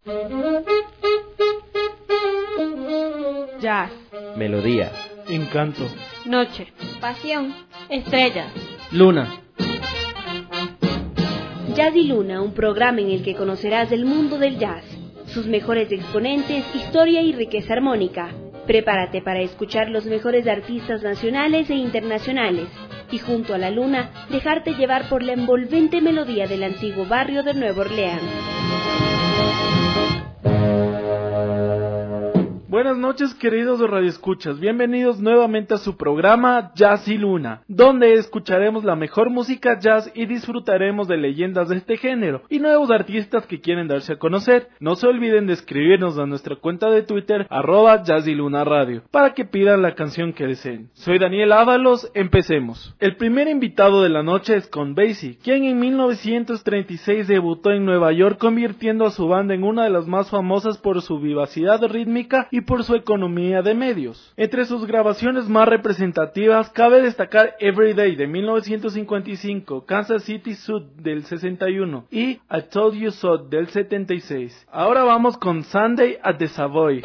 Jazz, melodía, encanto, noche, pasión, estrellas, luna. Jazz y Luna, un programa en el que conocerás del mundo del jazz, sus mejores exponentes, historia y riqueza armónica. Prepárate para escuchar los mejores artistas nacionales e internacionales y junto a la luna dejarte llevar por la envolvente melodía del antiguo barrio de Nueva Orleans. Buenas noches, queridos radioescuchas, bienvenidos nuevamente a su programa Jazz y Luna, donde escucharemos la mejor música jazz y disfrutaremos de leyendas de este género y nuevos artistas que quieren darse a conocer. No se olviden de escribirnos a nuestra cuenta de Twitter @JazzYLunaRadio para que pidan la canción que deseen. Soy Daniel Ábalos, empecemos. El primer invitado de la noche es Count Basie, quien en 1936 debutó en Nueva York convirtiendo a su banda en una de las más famosas por su vivacidad rítmica y por su economía de medios. Entre sus grabaciones más representativas cabe destacar Everyday de 1955, Kansas City Sud del 61 y I Told You So del 76. Ahora vamos con Sunday at the Savoy.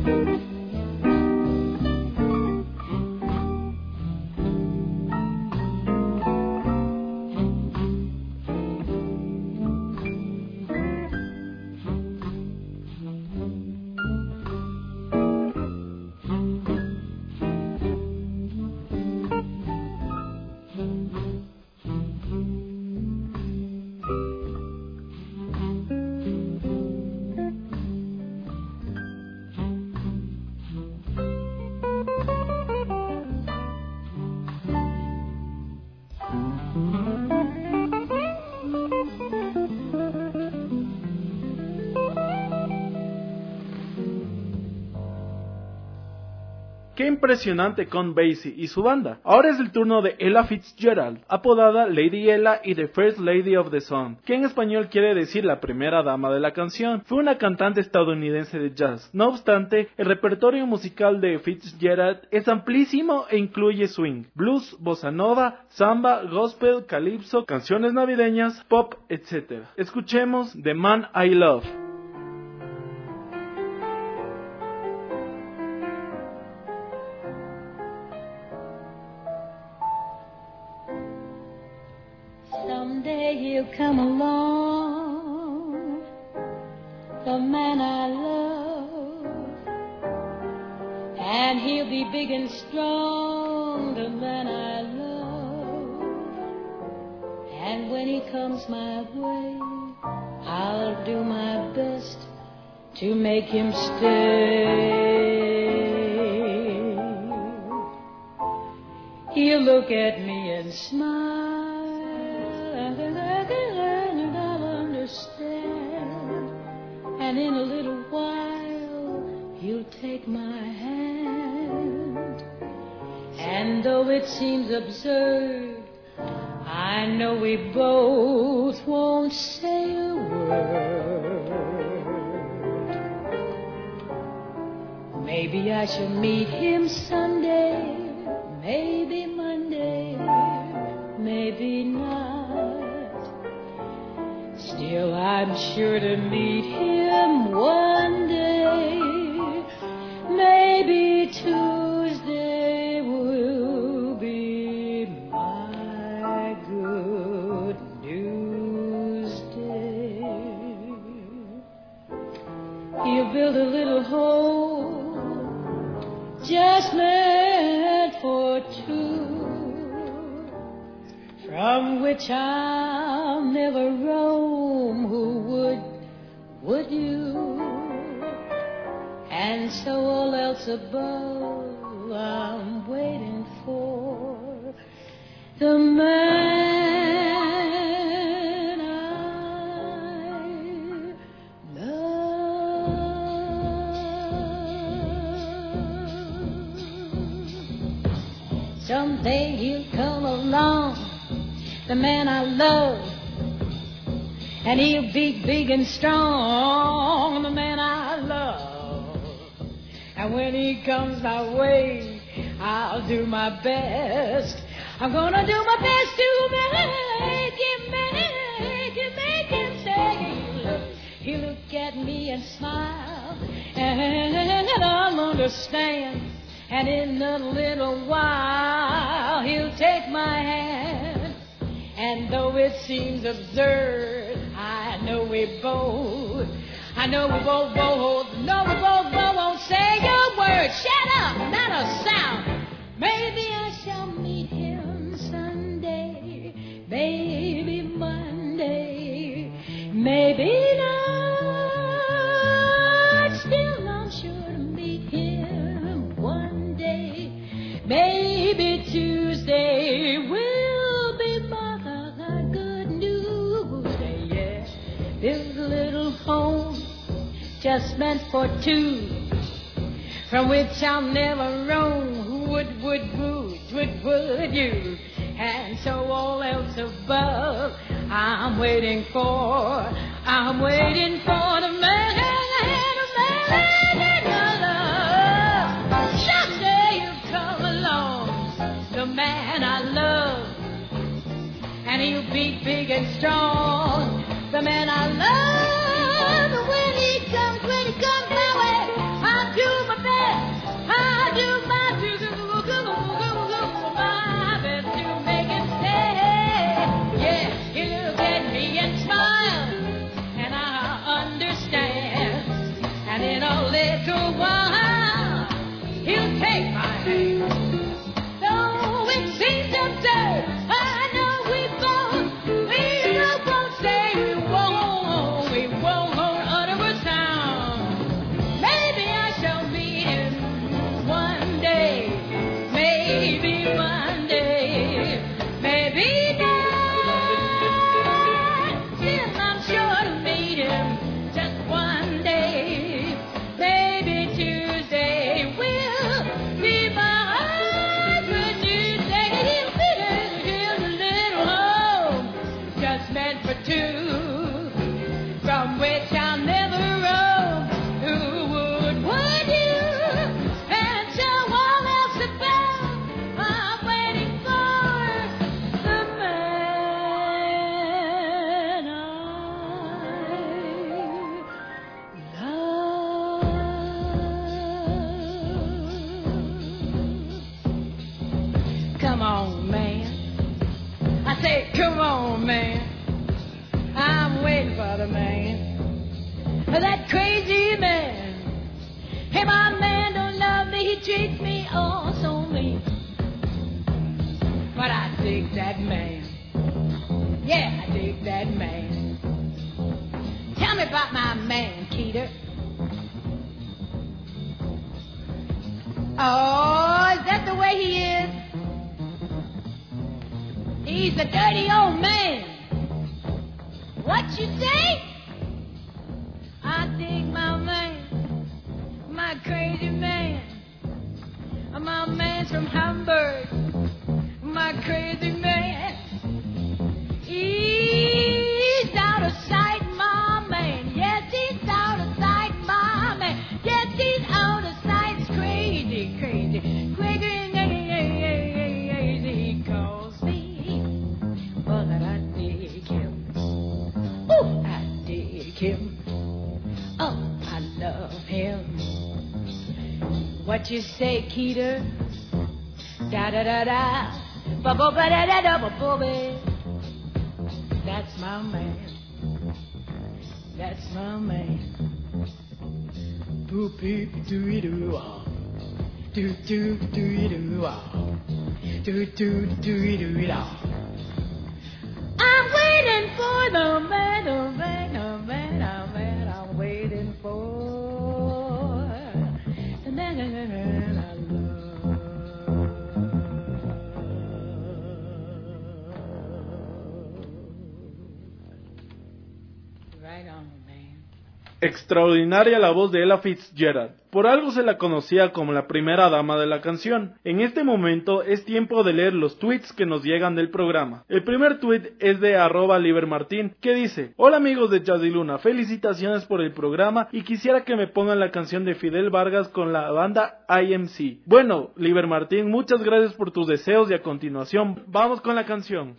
Qué impresionante con Basie y su banda. Ahora es el turno de Ella Fitzgerald, apodada Lady Ella y The First Lady of the Song, que en español quiere decir la primera dama de la canción. Fue una cantante estadounidense de jazz. No obstante, el repertorio musical de Fitzgerald es amplísimo e incluye swing, blues, bossa nova, samba, gospel, calypso, canciones navideñas, pop, etc. Escuchemos The Man I Love. Someday he'll come along, the man I love, and he'll be big and strong, the man I love. And when he comes my way, I'll do my best to make him stay. He'll look at me and smile, and in a little while he'll take my hand. And though it seems absurd, I know we both won't say a word. Maybe I shall meet him Sunday, maybe Monday, maybe not. Still, I'm sure to meet him one day. Maybe Tuesday will be my good news day. He'll build a little home just meant for two, from which I'll never roam. Who would you? And so all else above, I'm waiting for the man I love. Someday he'll come along, the man I love, and he'll be big and strong, the man I love. And when he comes my way, I'll do my best. I'm gonna do my best to make him say. He'll look at me and smile, and I'll understand. And in a little while, he'll take my hand. And though it seems absurd, I know we both won't say a word. Shut up, not a sound. Maybe I shall meet him Sunday, maybe Monday, maybe not. Still, I'm sure to meet him one day. Maybe Tuesday will be my good news day. Yeah, build a little home just meant for two, from which I'll never roam. Who would you? And so all else above, I'm waiting for the man I love. Someday you'll come along, the man I love, and he'll be big and strong, the man I love. When he comes my way, I'll do my a little while, he'll take my hand. Though it seems absurd, I know we both say we won't utter a sound. Maybe I shall meet him one day, maybe one day, maybe not. Still, I'm sure to meet him just one day. Maybe Tuesday will be my 100th day. Here's a little home just meant for two, from which I'll never roam. Who would you? And so all else about, I'm waiting for the man I love. Come on, man. I say, come on, man. I'm waiting for the man. That crazy man. Hey, my man don't love me. He treats me all so mean. But I dig that man. Yeah, I dig that man. Tell me about my man, Keeter. Oh, is that the way he is? He's a dirty old man. What you say? I dig my man, my crazy man. My man's from Hamburg, my crazy man. He's out of sight, my man. Yes, he's out of sight, my man. Yes, he's out of sight. It's crazy, crazy, crazy. He calls me, but I dig him. Oh, I dig him. Oh, I love him. What you say, Keeter? Da da da da, ba ba ba da da da ba ba ba. That's my man. That's my man. Boo beep doo doo ah, doo doo doo doo ah, doo doo doo doo ah. I'm waiting for the man, the man, the man, the man. I'm waiting for the man I love. Right on, man. Extraordinaria la voz de Ella Fitzgerald. Por algo se la conocía como la primera dama de la canción. En este momento es tiempo de leer los tweets que nos llegan del programa. El primer tweet es de @libermartin, que dice: hola amigos de Jazz y Luna, felicitaciones por el programa y quisiera que me pongan la canción de Fidel Vargas con la banda IMC. Bueno, Libermartin, muchas gracias por tus deseos y a continuación vamos con la canción.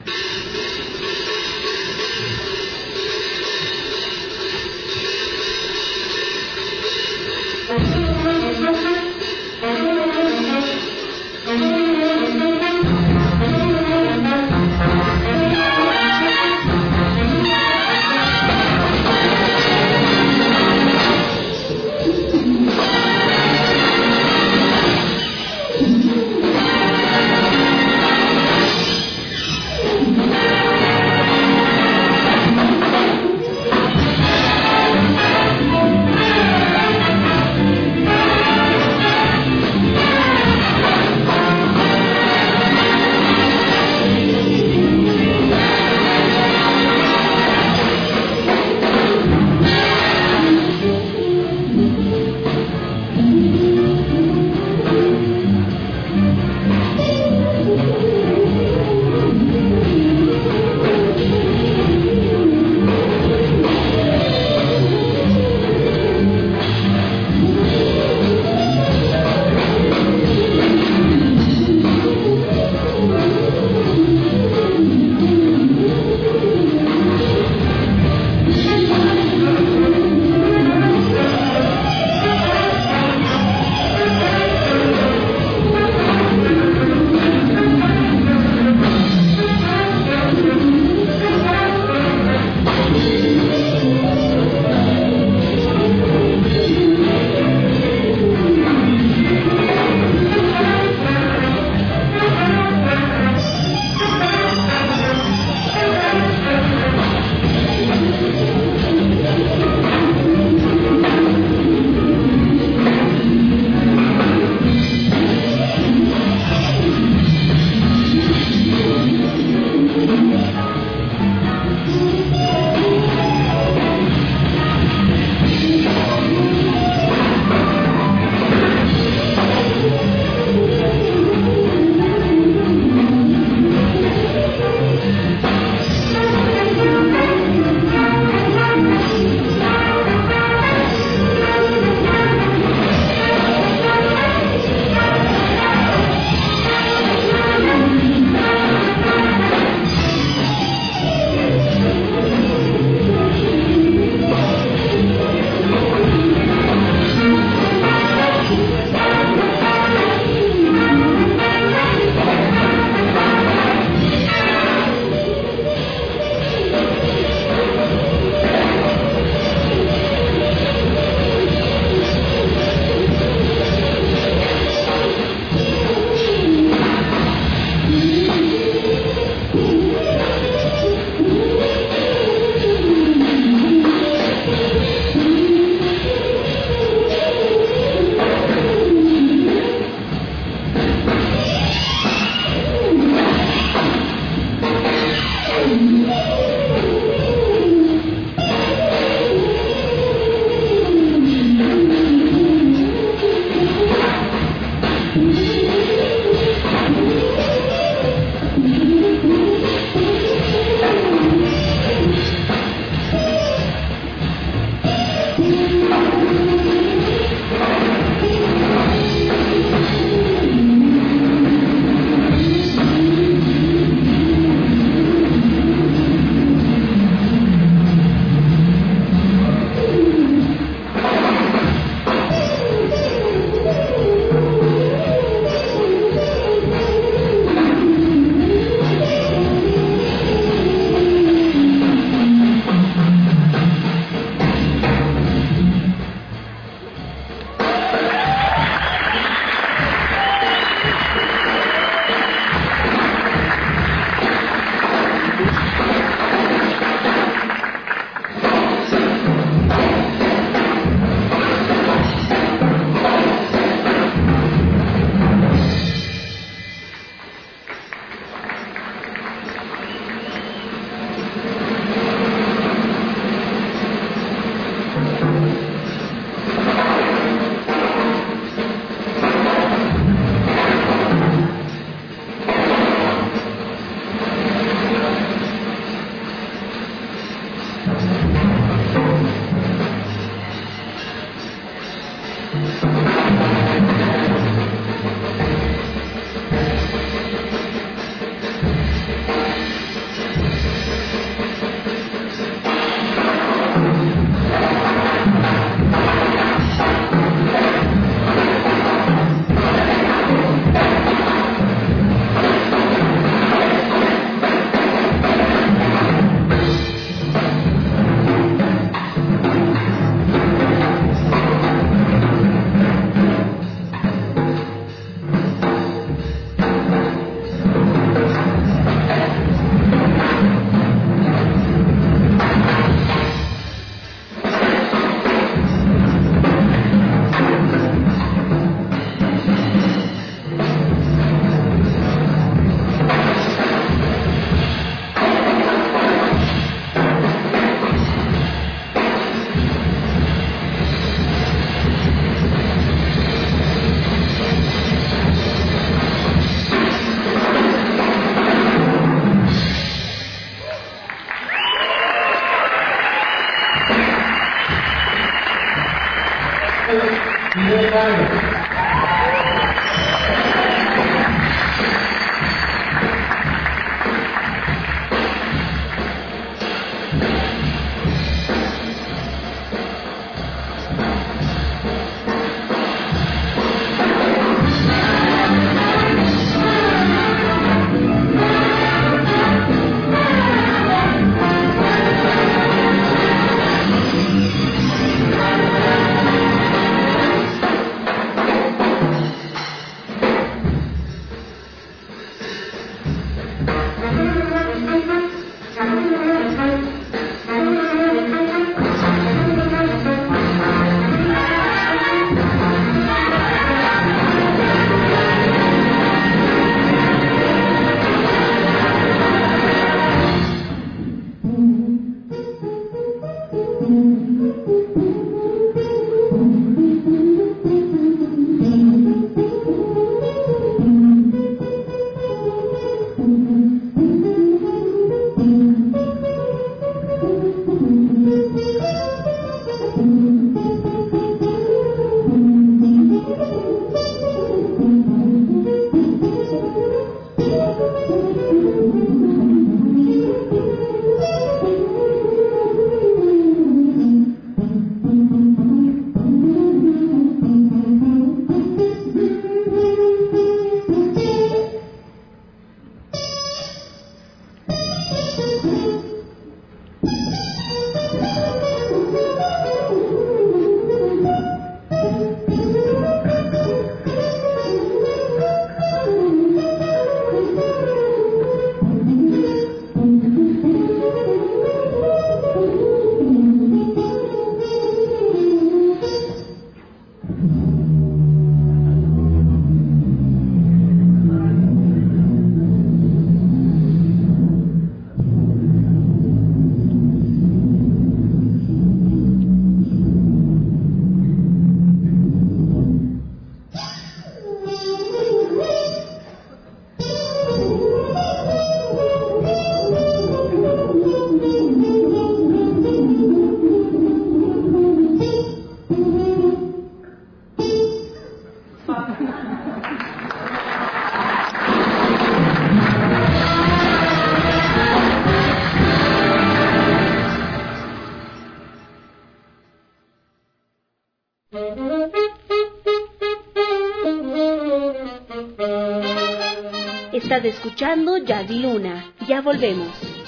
Estás escuchando Jazz y Luna. Ya volvemos.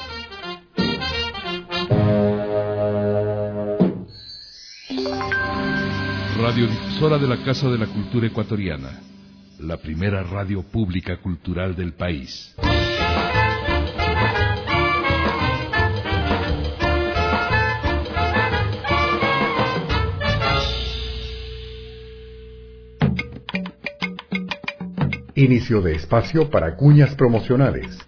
Radiodifusora de la Casa de la Cultura Ecuatoriana, la primera radio pública cultural del país. Inicio de espacio para cuñas promocionales.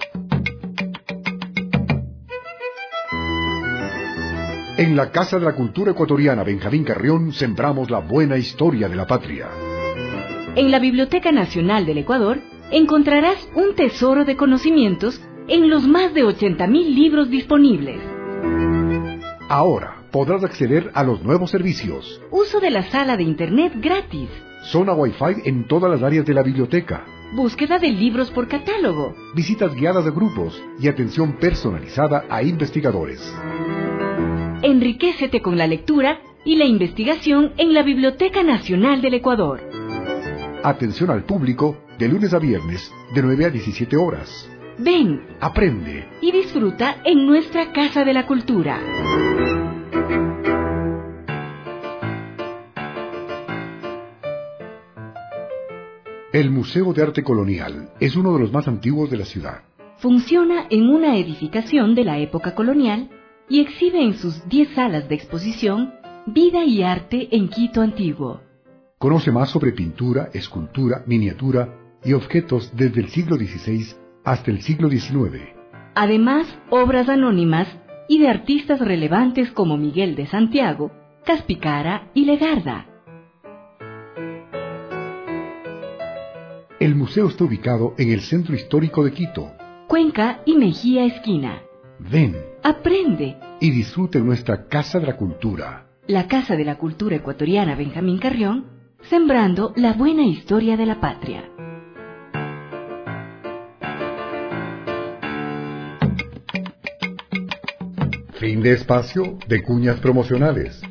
En la Casa de la Cultura Ecuatoriana Benjamín Carrión sembramos la buena historia de la patria. En la Biblioteca Nacional del Ecuador encontrarás un tesoro de conocimientos en los más de 80.000 libros disponibles. Ahora podrás acceder a los nuevos servicios. Uso de la sala de internet gratis. Zona Wi-Fi en todas las áreas de la biblioteca. Búsqueda de libros por catálogo. Visitas guiadas de grupos y atención personalizada a investigadores. Enriquécete con la lectura y la investigación en la Biblioteca Nacional del Ecuador. Atención al público de lunes a viernes de 9 a 17 horas. Ven, aprende y disfruta en nuestra Casa de la Cultura. El Museo de Arte Colonial es uno de los más antiguos de la ciudad. Funciona en una edificación de la época colonial y exhibe en sus 10 salas de exposición vida y arte en Quito antiguo. Conoce más sobre pintura, escultura, miniatura y objetos desde el siglo XVI hasta el siglo XIX. Además, obras anónimas y de artistas relevantes como Miguel de Santiago, Caspicara y Legarda. El museo está ubicado en el centro histórico de Quito, Cuenca y Mejía esquina. Ven, aprende y disfrute nuestra Casa de la Cultura. La Casa de la Cultura Ecuatoriana Benjamín Carrión sembrando la buena historia de la patria. Fin de espacio de cuñas promocionales.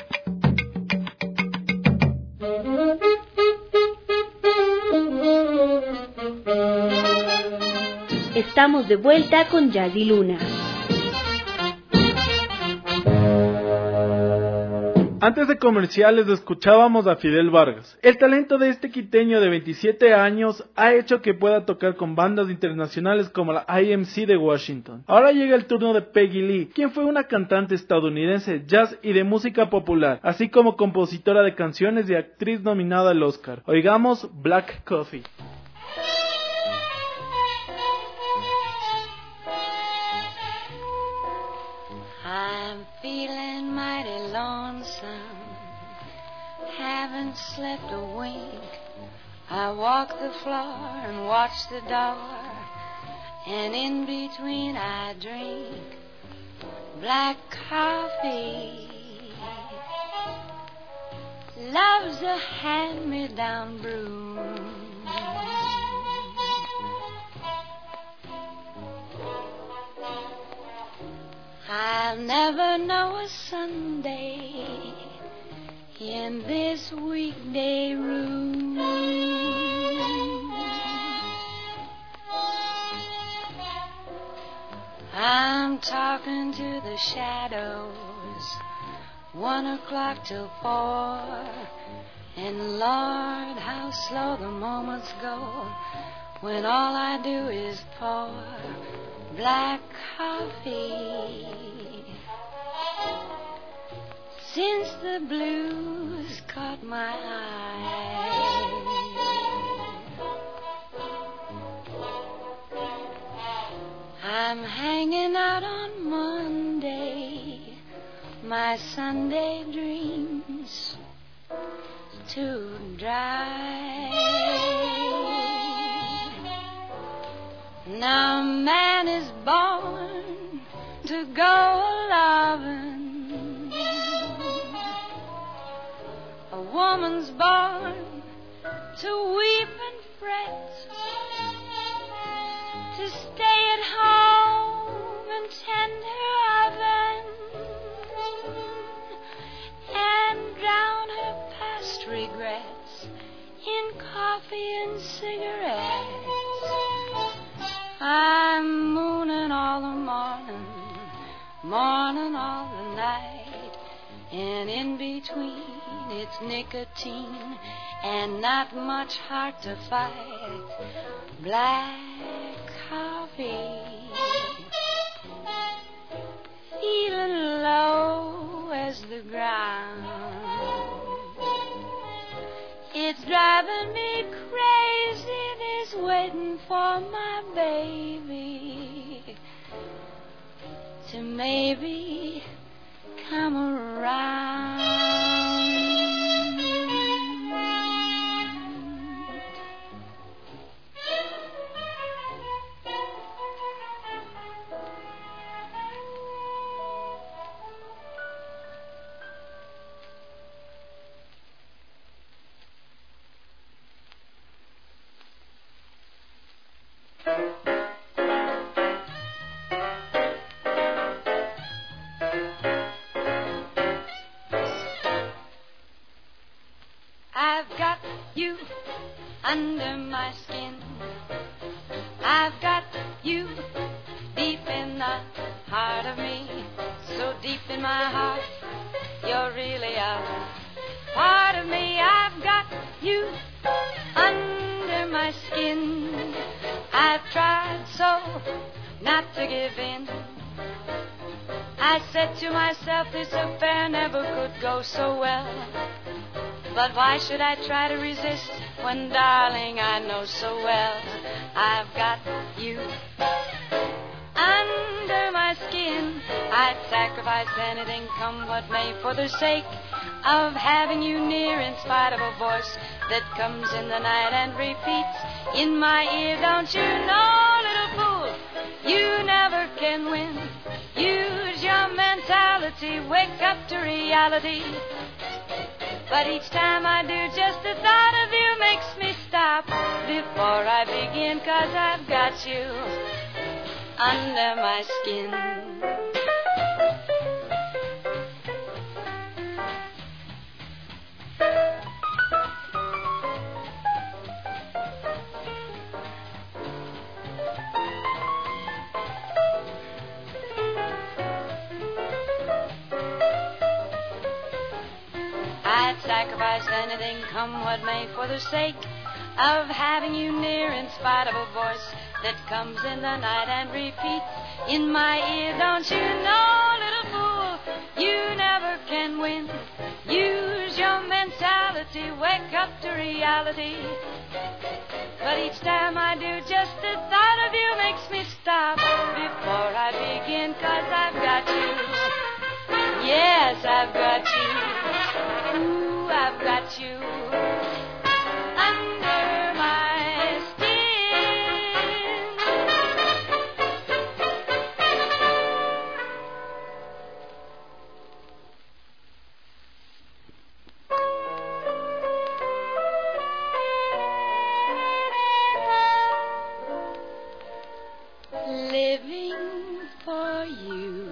Estamos de vuelta con Jazz y Luna. Antes de comerciales escuchábamos a Fidel Vargas. El talento de este quiteño de 27 años ha hecho que pueda tocar con bandas internacionales como la IMC de Washington. Ahora llega el turno de Peggy Lee, quien fue una cantante estadounidense jazz y de música popular, así como compositora de canciones y actriz nominada al Oscar. Oigamos Black Coffee. I'm feeling mighty lonesome, haven't slept a wink. I walk the floor and watch the door, and in between I drink black coffee. Love's a hand-me-down brew. I'll never know a Sunday in this weekday room. I'm talking to the shadows, 1 o'clock till 4, and Lord, how slow the moments go when all I do is pour black coffee. Since the blues caught my eye, I'm hanging out on Monday, my Sunday dreams too dry. Now man is born to go a-lovin', a woman's born to weep and fret, to stay at home and tend her oven, and drown her past regrets in coffee and cigarettes. I'm mooning all the morning, morning all the night, and in between it's nicotine and not much heart to fight. Black coffee, feeling low as the ground. It's driving me crazy, this waiting for my baby to maybe come around. I've got you under my skin. I've got you deep in the heart of me. So deep in my heart, you're really a part of me. I've got you under my skin. I've tried so not to give in. I said to myself, this affair never could go so well. But why should I try to resist when, darling, I know so well I've got you under my skin. I'd sacrifice anything, come what may, for the sake of having you near, in spite of a voice that comes in the night and repeats in my ear, don't you know, little fool, you never can win. Use your mentality, wake up to reality. But each time I do, just the thought of you makes me stop before I begin, 'cause I've got you under my skin. I'd sacrifice anything, come what may, for the sake of having you near, in spite of a voice that comes in the night and repeats in my ear. Don't you know, little fool, you never can win. Use your mentality, wake up to reality. But each time I do, just the thought of you makes me stop before I begin, 'cause I've got you. Yes, I've got you. Ooh, I've got you under my skin. Living for you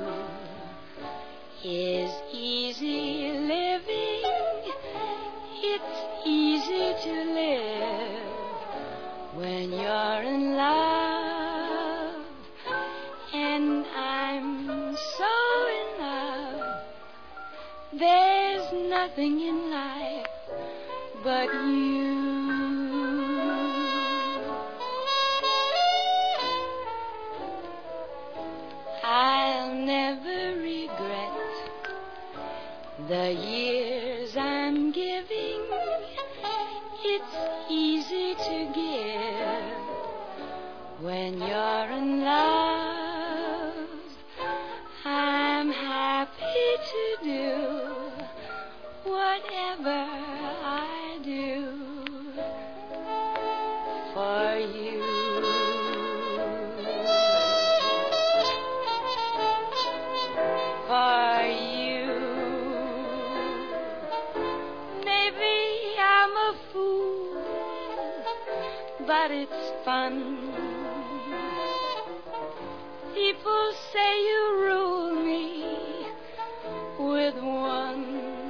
is easy living. It's easy to live when you're in love. And I'm so in love. There's nothing in life but you. I'll never regret the years I'm giving. It's easy to give when you're in love. I'm happy to do whatever I do for you. For you. Maybe I'm a fool, but it's fun. People say you rule me with one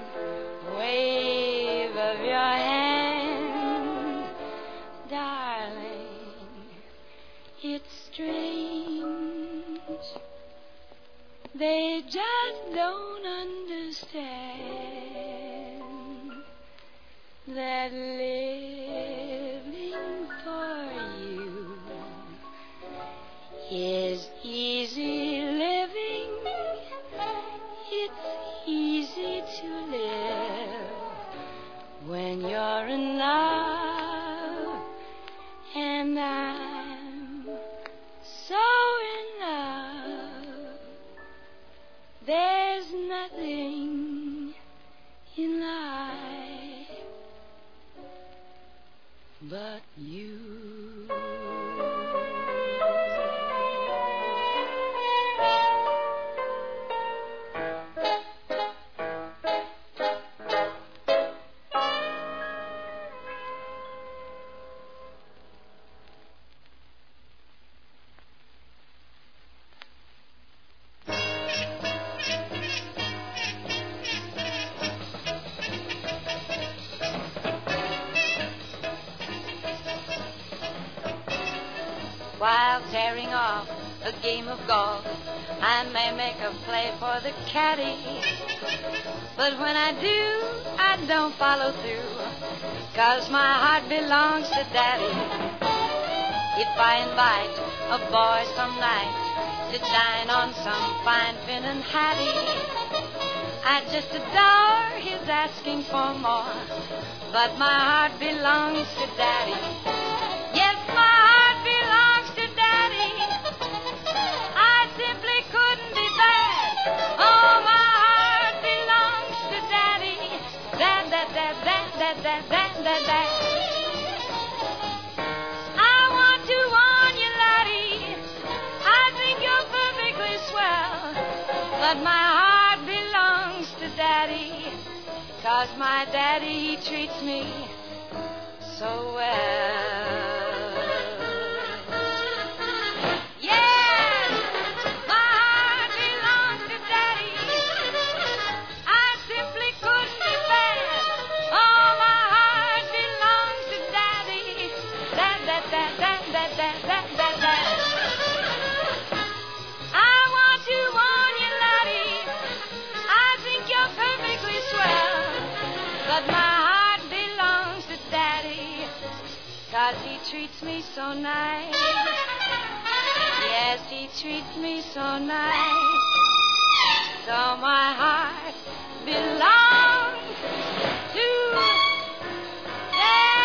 wave of your hand. Darling, it's strange. They just don't understand that living for you is easy living. It's easy to live when you're in love. And I'm so in love. There's nothing in life but you. While tearing off a game of golf, I may make a play for the caddy. But when I do, I don't follow through, 'cause my heart belongs to Daddy. If I invite a boy some night to dine on some fine Finnan Hattie, I just adore his asking for more, but my heart belongs to Daddy. Yes, my heart belongs to Daddy. I simply couldn't be bad. Oh, my heart belongs to Daddy. Dad. I want to warn you, laddie, I think you're perfectly swell, but my heart belongs to Daddy, 'cause 'cause my daddy, he treats me so well. Yes, my heart belongs to daddy. I simply couldn't be bad. Oh, my heart belongs to daddy. That. I want to warn you, laddie, I think you're perfectly swell, but my heart belongs to daddy, 'cause he treats me so nice. Yes, he treats me so nice. So my heart belongs to daddy.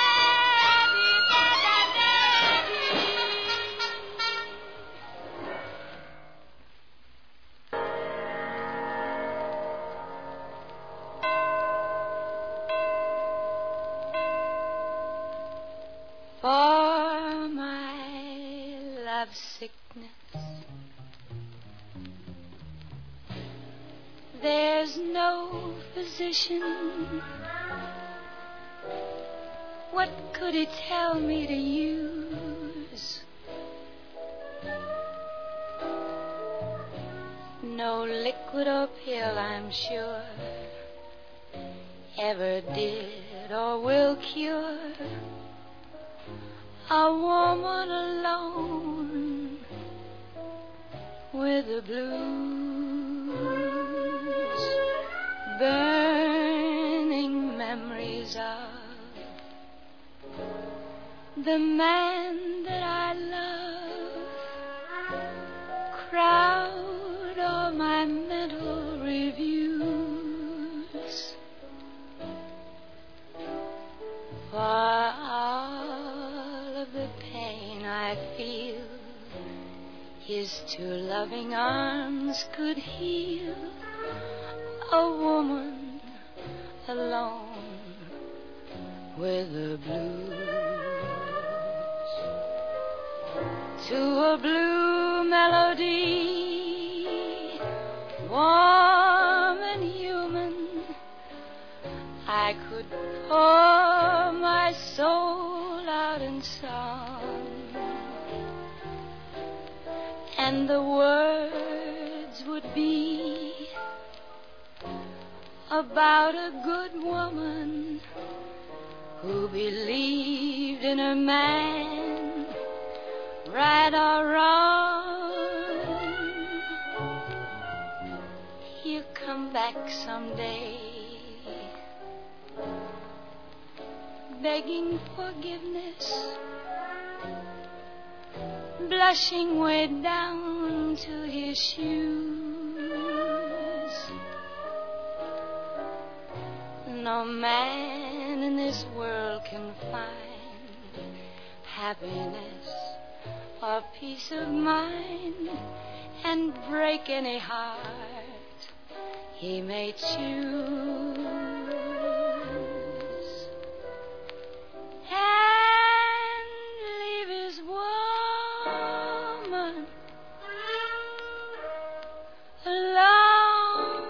For my love sickness, there's no physician. What could he tell me to use? No liquid or pill, I'm sure, ever did or will cure a woman alone with the blues, burning memories of the man that I love crowd all my mental reviews. For all of the pain I feel, his two loving arms could heal a woman alone with the blues. To a blue melody, warm and human, I could pour my soul out in song, and the words would be about a good woman who believed in her man, right or wrong. He'll come back someday, begging forgiveness, blushing way down to his shoes. No man in this world can find happiness or peace of mind and break any heart he may choose. And leave his woman alone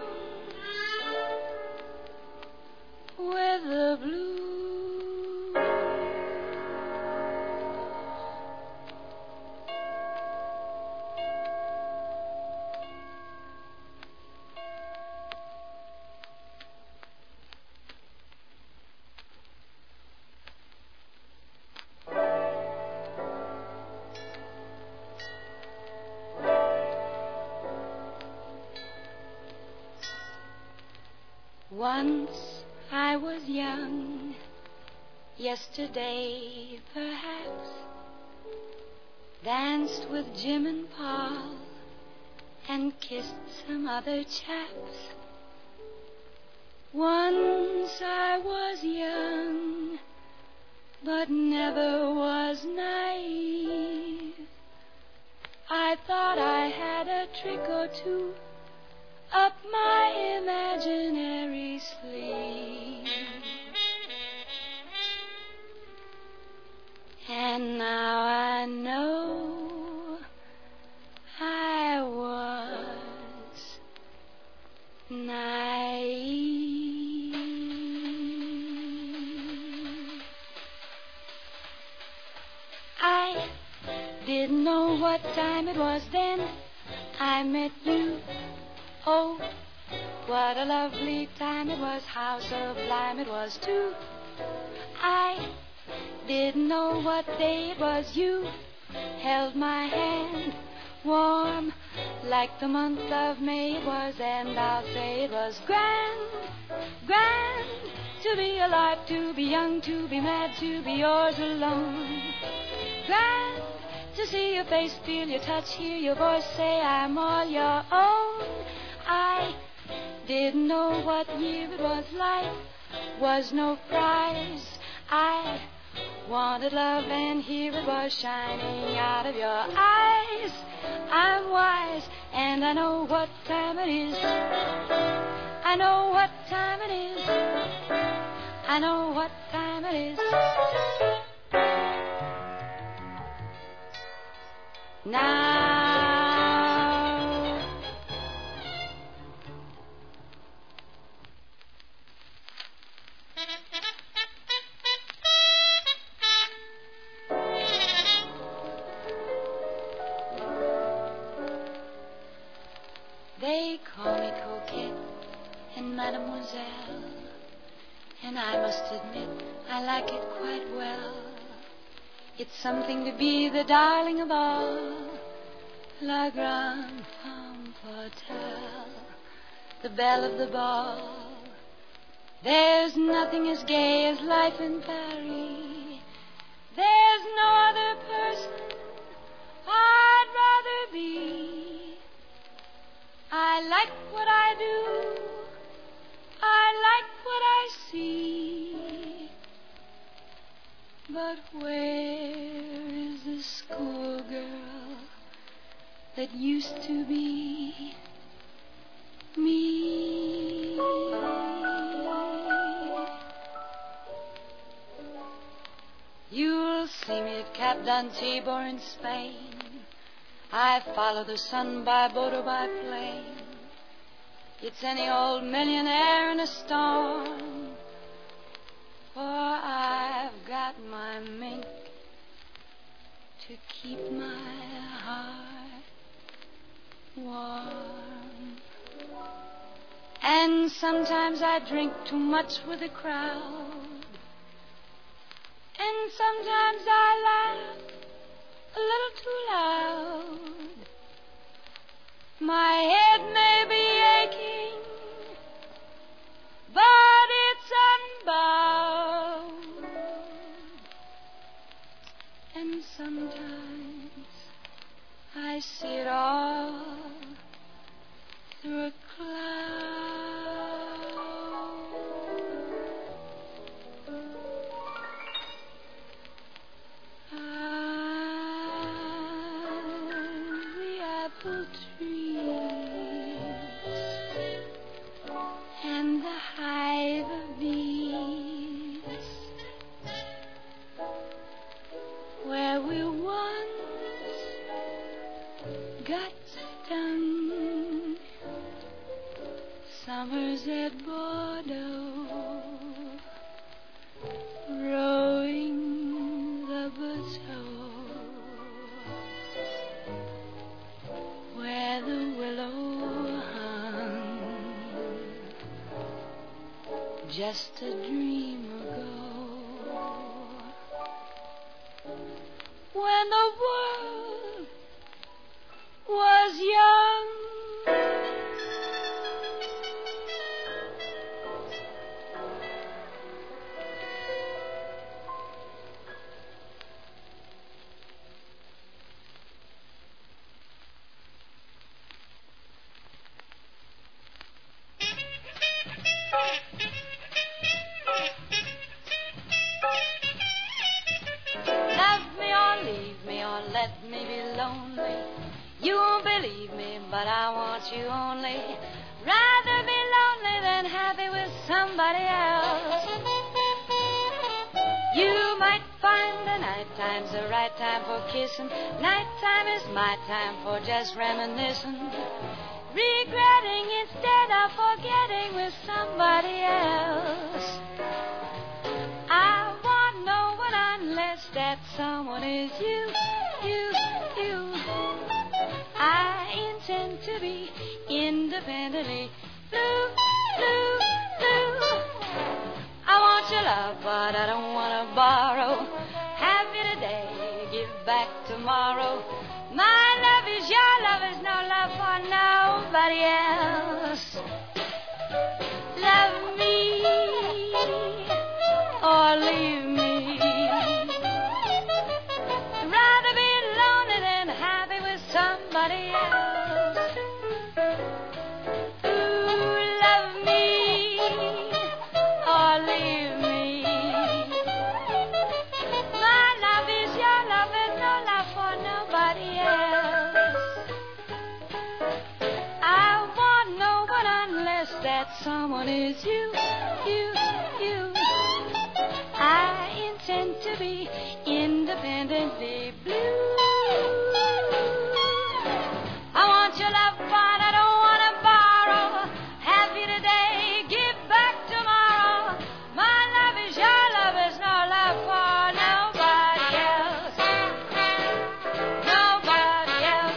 with the blues. Once I was young, yesterday perhaps, danced with Jim and Paul and kissed some other chaps. Once I was young, but never was naive. I thought I had a trick or two up my imaginary sleeve. And now I know I was naive. didn't know what time it was then I met you. Oh, what a lovely time it was, how sublime it was too. I didn't know what day it was, you held my hand warm like the month of May it was, and I'll say it was grand, grand to be alive, to be young, to be mad, to be yours alone. Grand to see your face, feel your touch, hear your voice, say I'm all your own. I didn't know what year it was, life was no prize. I wanted love and here it was shining out of your eyes. I'm wise and I know what time it is. I know what time it is. I know what time it is. Now they call me coquette and mademoiselle, and I must admit I like it quite well. It's something to be the darling of all, la grande femme fatale, the belle of the ball. There's nothing as gay as life in Paris. There's no other person I'd rather be. I like what I do. I like what I see. But where is the schoolgirl that used to be me? You'll see me at Cap d'Antibes or in Spain. I follow the sun by boat or by plane. It's any old millionaire in a storm, for I've got my mink to keep my heart warm. And sometimes I drink too much with the crowd, and sometimes I laugh a little too loud. My head may be aching, but it's unbowed. And sometimes I see it all through a cloud. The apple trees and the hive of bees, where we once got stung. Summers at Bordeaux, rowing the bateau, where the willow hung just a dream ago, when the world was young. Love me or leave me or let me be lonely. You won't believe me, but I want you only. Rather be lonely than happy with somebody else. You might find the night time's the right time for kissing. Nighttime is my time for just reminiscing, regretting instead of forgetting with somebody else. I want no one unless that someone is you. I intend to be independently blue, blue, blue. I want your love, but I don't want to borrow. Happy today, give back tomorrow. My love is your love, is no love for nobody else. Love me or leave me. Rather be lonely than happy with somebody else. Ooh, love me or leave me. My love is your love, and no love for nobody else. I want no one unless that someone is you, you, you. I intend to be independently blue. I want your love, but I don't want to borrow. Happy today, give back tomorrow. My love is your love, is no love for nobody else. Nobody else.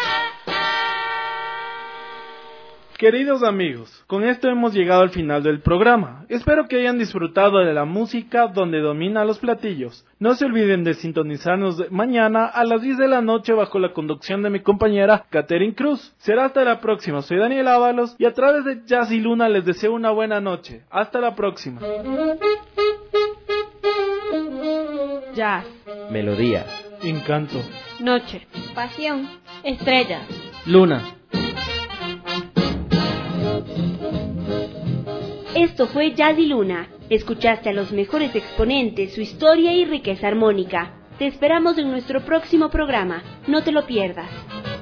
Queridos amigos, con esto hemos llegado al final del programa. Espero que hayan disfrutado de la música donde domina los platillos. No se olviden de sintonizarnos mañana a las 10 de la noche bajo la conducción de mi compañera Catherine Cruz. Será hasta la próxima. Soy Daniel Ábalos y a través de Jazz y Luna les deseo una buena noche. Hasta la próxima. Jazz, Melodía. Encanto. noche, Pasión. estrellas. Luna. Esto fue Jazz y Luna. Escuchaste a los mejores exponentes, su historia y riqueza armónica. Te esperamos en nuestro próximo programa. No te lo pierdas.